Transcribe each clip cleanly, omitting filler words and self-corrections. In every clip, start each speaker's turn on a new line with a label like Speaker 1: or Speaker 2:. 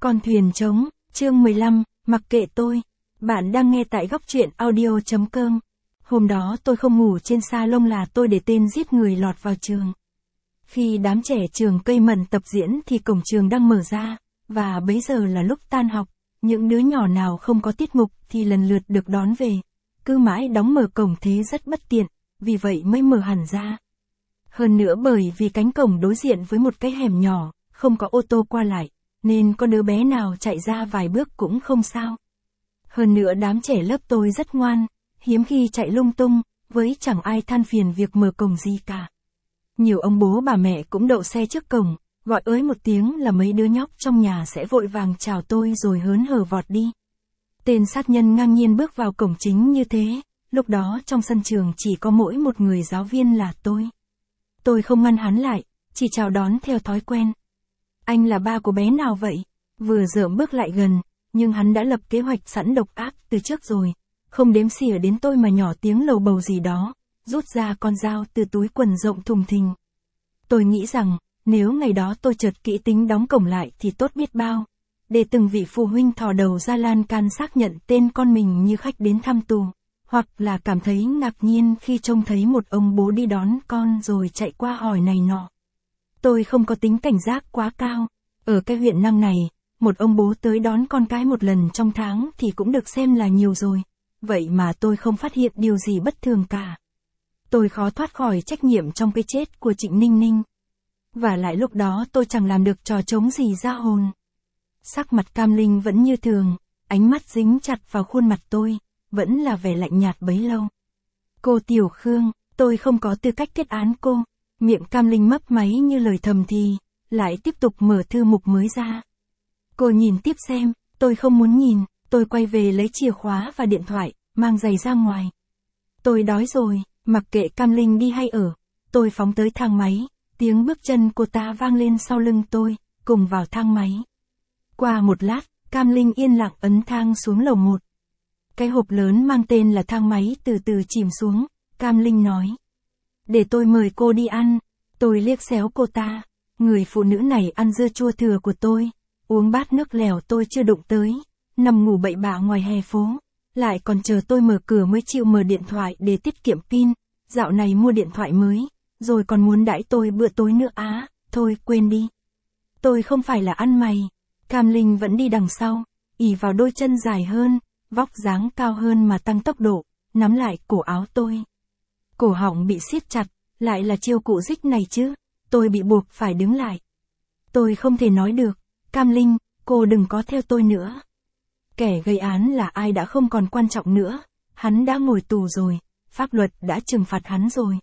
Speaker 1: Con thuyền trống, chương 15, mặc kệ tôi. Bạn đang nghe tại góc truyện audio.com. Hôm đó tôi không ngủ trên salon là tôi để tên giết người lọt vào trường. Khi đám trẻ trường Cây Mận tập diễn thì cổng trường đang mở ra, và bấy giờ là lúc tan học, những đứa nhỏ nào không có tiết mục thì lần lượt được đón về. Cứ mãi đóng mở cổng thế rất bất tiện, vì vậy mới mở hẳn ra. Hơn nữa bởi vì cánh cổng đối diện với một cái hẻm nhỏ, không có ô tô qua lại, nên có đứa bé nào chạy ra vài bước cũng không sao. Hơn nữa đám trẻ lớp tôi rất ngoan, hiếm khi chạy lung tung, với chẳng ai than phiền việc mở cổng gì cả. Nhiều ông bố bà mẹ cũng đậu xe trước cổng, gọi ới một tiếng là mấy đứa nhóc trong nhà sẽ vội vàng chào tôi rồi hớn hở vọt đi. Tên sát nhân ngang nhiên bước vào cổng chính như thế, lúc đó trong sân trường chỉ có mỗi một người giáo viên là tôi. Tôi không ngăn hắn lại, chỉ chào đón theo thói quen. Anh là ba của bé nào vậy? Vừa dởm bước lại gần, nhưng hắn đã lập kế hoạch sẵn độc ác từ trước rồi, không đếm xỉa đến tôi mà nhỏ tiếng lầu bầu gì đó, rút ra con dao từ túi quần rộng thùng thình. Tôi nghĩ rằng, nếu ngày đó tôi chợt kỹ tính đóng cổng lại thì tốt biết bao, để từng vị phụ huynh thò đầu ra lan can xác nhận tên con mình như khách đến thăm tù, hoặc là cảm thấy ngạc nhiên khi trông thấy một ông bố đi đón con rồi chạy qua hỏi này nọ. Tôi không có tính cảnh giác quá cao, ở cái huyện Năng này, một ông bố tới đón con cái một lần trong tháng thì cũng được xem là nhiều rồi, vậy mà tôi không phát hiện điều gì bất thường cả. Tôi khó thoát khỏi trách nhiệm trong cái chết của Trịnh Ninh Ninh. Và lại lúc đó tôi chẳng làm được trò trống gì ra hồn. Sắc mặt Cam Linh vẫn như thường, ánh mắt dính chặt vào khuôn mặt tôi, vẫn là vẻ lạnh nhạt bấy lâu. Cô Tiểu Khương, tôi không có tư cách kết án cô. Miệng Cam Linh mấp máy như lời thầm thì, lại tiếp tục mở thư mục mới ra. Cô nhìn tiếp xem, tôi không muốn nhìn, tôi quay về lấy chìa khóa và điện thoại, mang giày ra ngoài. Tôi đói rồi, mặc kệ Cam Linh đi hay ở, tôi phóng tới thang máy, tiếng bước chân cô ta vang lên sau lưng tôi, cùng vào thang máy. Qua một lát, Cam Linh yên lặng ấn thang xuống lầu 1. Cái hộp lớn mang tên là thang máy từ từ chìm xuống, Cam Linh nói. Để tôi mời cô đi ăn. Tôi liếc xéo cô ta. Người phụ nữ này ăn dưa chua thừa của tôi, uống bát nước lèo tôi chưa đụng tới, nằm ngủ bậy bạ ngoài hè phố, lại còn chờ tôi mở cửa mới chịu mở điện thoại để tiết kiệm pin, dạo này mua điện thoại mới, rồi còn muốn đãi tôi bữa tối nữa á, thôi quên đi. Tôi không phải là ăn mày. Cam Linh vẫn đi đằng sau, ỉ vào đôi chân dài hơn, vóc dáng cao hơn mà tăng tốc độ, nắm lại cổ áo tôi. Cổ họng bị siết chặt, lại là chiêu cụ dích này chứ, tôi bị buộc phải đứng lại. Tôi không thể nói được, Cam Linh, cô đừng có theo tôi nữa. Kẻ gây án là ai đã không còn quan trọng nữa, hắn đã ngồi tù rồi, pháp luật đã trừng phạt hắn rồi.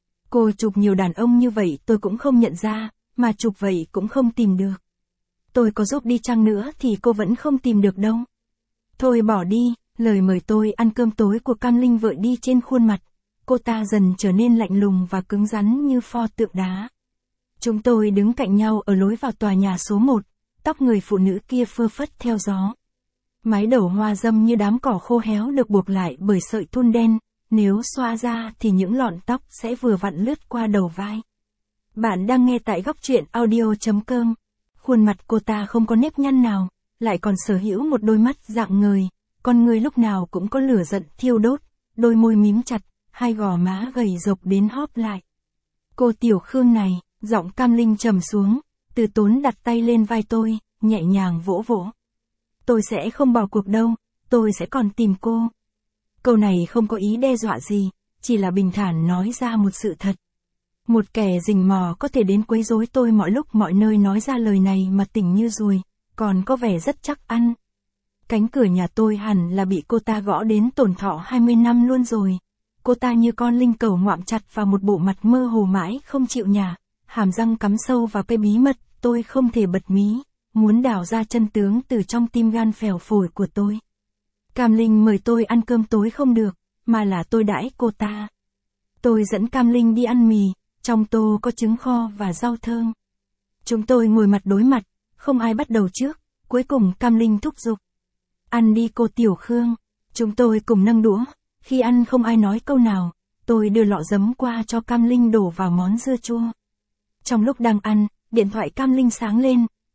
Speaker 1: Cô chụp nhiều đàn ông như vậy tôi cũng không nhận ra, mà chụp vậy cũng không tìm được. Tôi có giúp đi chăng nữa thì cô vẫn không tìm được đâu. Thôi bỏ đi, lời mời tôi ăn cơm tối của Cam Linh vội đi trên khuôn mặt. Cô ta dần trở nên lạnh lùng và cứng rắn như pho tượng đá. Chúng tôi đứng cạnh nhau ở lối vào tòa nhà số 1, tóc người phụ nữ kia phơ phất theo gió. Mái đầu hoa râm như đám cỏ khô héo được buộc lại bởi sợi thun đen, nếu xoa ra thì những lọn tóc sẽ vừa vặn lướt qua đầu vai. Bạn đang nghe tại góc truyện audio.com. Khuôn mặt cô ta không có nếp nhăn nào, lại còn sở hữu một đôi mắt rạng ngời, con người lúc nào cũng có lửa giận thiêu đốt, đôi môi mím chặt, hai gò má gầy rộc đến hóp lại. Cô Tiểu Khương này, giọng Cam Linh trầm xuống, Từ Tốn đặt tay lên vai tôi, nhẹ nhàng vỗ vỗ. Tôi sẽ không bỏ cuộc đâu, tôi sẽ còn tìm cô. Câu này không có ý đe dọa gì, chỉ là bình thản nói ra một sự thật. Một kẻ rình mò có thể đến quấy rối tôi mọi lúc mọi nơi nói ra lời này mà tỉnh như ruồi, còn có vẻ rất chắc ăn. Cánh cửa nhà tôi hẳn là bị cô ta gõ đến tổn thọ 20 năm luôn rồi. Cô ta như con linh cẩu ngoạm chặt vào một bộ mặt mơ hồ mãi không chịu nhả, hàm răng cắm sâu vào cái bí mật tôi không thể bật mí, muốn đào ra chân tướng từ trong tim gan phèo phổi của tôi. Cam Linh mời tôi ăn cơm tối không được, mà là tôi đãi cô ta. Tôi dẫn Cam Linh đi ăn mì, trong tô có trứng kho và rau thơm. Chúng tôi ngồi mặt đối mặt, không ai bắt đầu trước, cuối cùng Cam Linh thúc giục. Ăn đi cô Tiểu Khương. Chúng tôi cùng nâng đũa, khi ăn không ai nói câu nào, tôi đưa lọ giấm qua cho Cam Linh đổ vào món dưa chua. Trong lúc đang ăn, điện thoại Cam Linh sáng lên,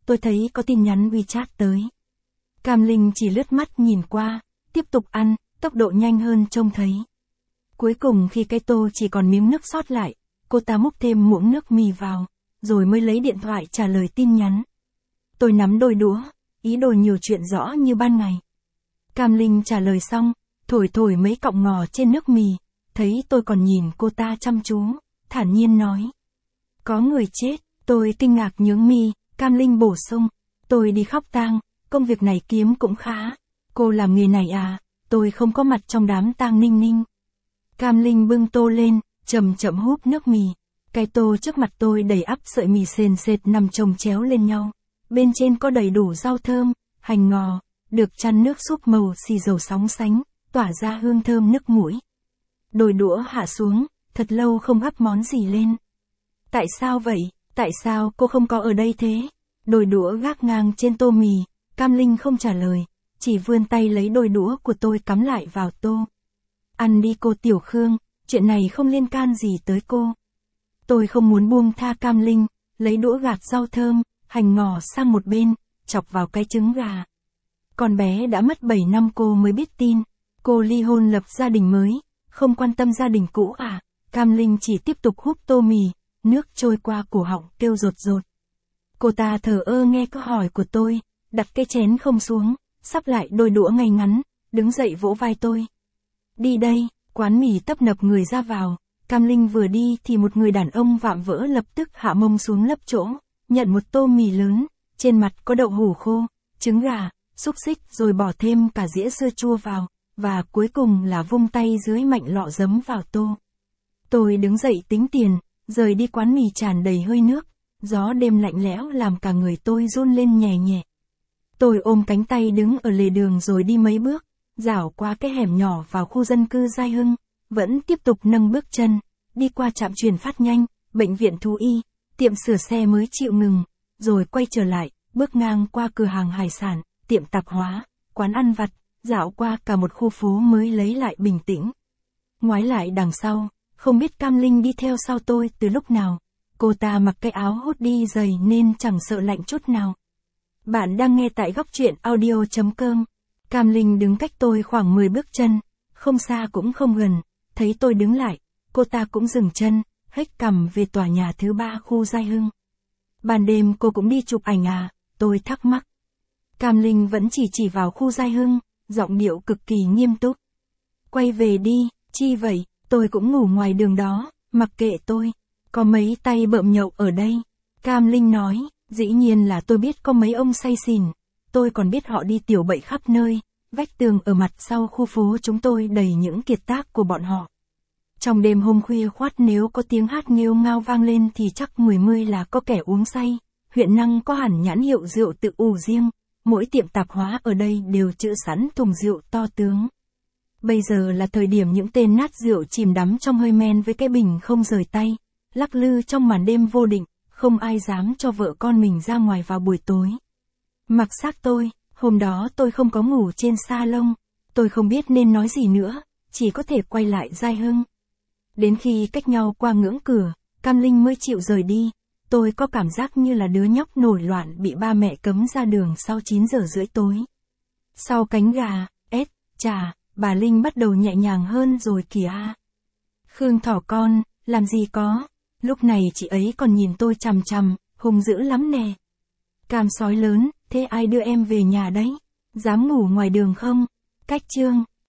Speaker 1: tôi thấy có tin nhắn WeChat tới. Cam Linh chỉ lướt mắt nhìn qua, tiếp tục ăn, tốc độ nhanh hơn trông thấy. Cuối cùng khi cái tô chỉ còn miếng nước sót lại, cô ta múc thêm muỗng nước mì vào, rồi mới lấy điện thoại trả lời tin nhắn. Tôi nắm đôi đũa, ý đồ nhiều chuyện rõ như ban ngày. Cam Linh trả lời xong, thổi thổi mấy cọng ngò trên nước mì, thấy tôi còn nhìn cô ta chăm chú, thản nhiên nói. Có người chết, tôi kinh ngạc nhướng mi, Cam Linh bổ sung. Tôi đi khóc tang, công việc này kiếm cũng khá. Cô làm nghề này à, tôi không có mặt trong đám tang Ninh Ninh. Cam Linh bưng tô lên, chậm chậm húp nước mì. Cái tô trước mặt tôi đầy ắp sợi mì sền sệt nằm chồng chéo lên nhau. Bên trên có đầy đủ rau thơm, hành ngò, được chan nước súp màu xì dầu sóng sánh, tỏa ra hương thơm nức mũi. Đôi đũa hạ xuống, thật lâu không gắp món gì lên. Tại sao vậy? Tại sao cô không có ở đây thế? Đôi đũa gác ngang trên tô mì, Cam Linh không trả lời, chỉ vươn tay lấy đôi đũa của tôi cắm lại vào tô. Ăn đi cô Tiểu Khương, chuyện này không liên can gì tới cô. Tôi không muốn buông tha Cam Linh, lấy đũa gạt rau thơm, hành ngò sang một bên, chọc vào cái trứng gà. Con bé đã mất 7 năm cô mới biết tin, cô ly hôn lập gia đình mới, không quan tâm gia đình cũ à? Cam Linh chỉ tiếp tục húp tô mì, nước trôi qua cổ họng kêu rột rột. Cô ta thờ ơ nghe câu hỏi của tôi, đặt cái chén không xuống, sắp lại đôi đũa ngay ngắn, đứng dậy vỗ vai tôi. Đi đây, quán mì tấp nập người ra vào. Cam Linh vừa đi thì một người đàn ông vạm vỡ lập tức hạ mông xuống lấp chỗ, nhận một tô mì lớn, trên mặt có đậu hủ khô, trứng gà, xúc xích rồi bỏ thêm cả dĩa sữa chua vào, và cuối cùng là vung tay dưới mạnh lọ giấm vào tô. Tôi đứng dậy tính tiền, rời đi quán mì tràn đầy hơi nước, gió đêm lạnh lẽo làm cả người tôi run lên nhẹ nhẹ. Tôi ôm cánh tay đứng ở lề đường rồi đi mấy bước, dảo qua cái hẻm nhỏ vào khu dân cư Giai Hưng, vẫn tiếp tục nâng bước chân, đi qua trạm chuyển phát nhanh, bệnh viện thú y, tiệm sửa xe mới chịu ngừng, rồi quay trở lại, bước ngang qua cửa hàng hải sản, tiệm tạp hóa, quán ăn vặt, dạo qua cả một khu phố mới lấy lại bình tĩnh. Ngoái lại đằng sau, không biết Cam Linh đi theo sau tôi từ lúc nào. Cô ta mặc cái áo hoodie dày nên chẳng sợ lạnh chút nào. Bạn đang nghe tại góc truyện audio.com. Cam Linh đứng cách tôi khoảng 10 bước chân, không xa cũng không gần, thấy tôi đứng lại, cô ta cũng dừng chân, hếch cằm về tòa nhà thứ 3 khu Giai Hưng. Ban đêm cô cũng đi chụp ảnh à? Tôi thắc mắc. Cam Linh vẫn chỉ vào khu Giai Hưng, giọng điệu cực kỳ nghiêm túc. Quay về đi, chi vậy, tôi cũng ngủ ngoài đường đó, mặc kệ tôi. Có mấy tay bợm nhậu ở đây. Cam Linh nói, dĩ nhiên là tôi biết có mấy ông say xỉn. Tôi còn biết họ đi tiểu bậy khắp nơi, vách tường ở mặt sau khu phố chúng tôi đầy những kiệt tác của bọn họ. Trong đêm hôm khuya khoắt nếu có tiếng hát nghêu ngao vang lên thì chắc 10 là có kẻ uống say. Huyện Năng có hẳn nhãn hiệu rượu tự ủ riêng, mỗi tiệm tạp hóa ở đây đều trữ sẵn thùng rượu to tướng. Bây giờ là thời điểm những tên nát rượu chìm đắm trong hơi men với cái bình không rời tay, lắc lư trong màn đêm vô định, không ai dám cho vợ con mình ra ngoài vào buổi tối. Mặc xác tôi, hôm đó tôi không có ngủ trên sa lông, tôi không biết nên nói gì nữa, chỉ có thể quay lại Giai Hưng. Đến khi cách nhau qua ngưỡng cửa, Cam Linh mới chịu rời đi, tôi có cảm giác như là đứa nhóc nổi loạn bị ba mẹ cấm ra đường sau 9 giờ rưỡi tối. Sau cánh gà, ếch, chà, bà Linh bắt đầu nhẹ nhàng hơn rồi kìa. Khương thỏ con, làm gì có, lúc này chị ấy còn nhìn tôi chằm chằm, hung dữ lắm nè. Cam sói lớn, thế ai đưa em về nhà đấy? Dám ngủ ngoài đường không? Cách chương.